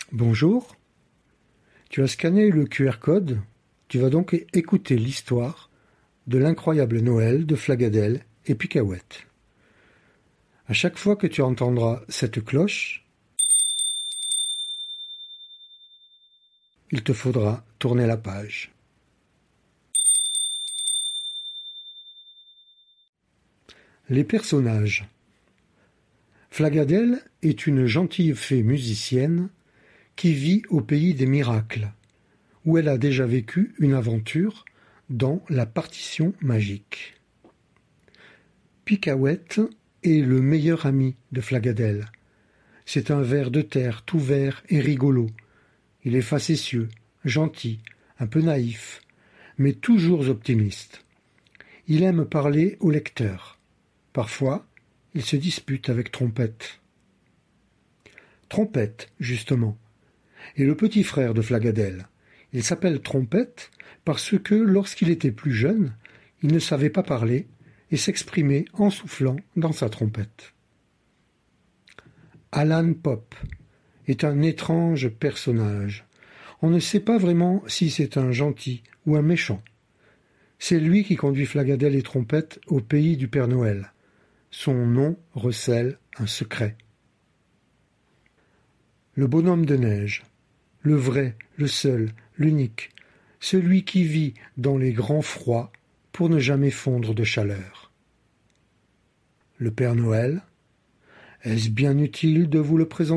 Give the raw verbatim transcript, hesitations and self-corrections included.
Bonjour, tu as scanné le Q R code, tu vas donc écouter l'histoire de l'incroyable Noël de Flagadel et Picaouette. À chaque fois que tu entendras cette cloche, il te faudra tourner la page. Les personnages. Flagadel est une gentille fée musicienne qui vit au pays des miracles, où elle a déjà vécu une aventure dans la partition magique. Picaouette est le meilleur ami de Flagadel. C'est un ver de terre tout vert et rigolo. Il est facétieux, gentil, un peu naïf, mais toujours optimiste. Il aime parler au lecteur. Parfois, il se dispute avec Trompette. Trompette, justement, est le petit frère de Flagadel. Il s'appelle Trompette parce que, lorsqu'il était plus jeune, il ne savait pas parler et s'exprimait en soufflant dans sa trompette. Alan Pop est un étrange personnage. On ne sait pas vraiment si c'est un gentil ou un méchant. C'est lui qui conduit Flagadel et Trompette au pays du Père Noël. Son nom recèle un secret. Le bonhomme de neige, le vrai, le seul, l'unique, celui qui vit dans les grands froids pour ne jamais fondre de chaleur. Le Père Noël, est-ce bien utile de vous le présenter ?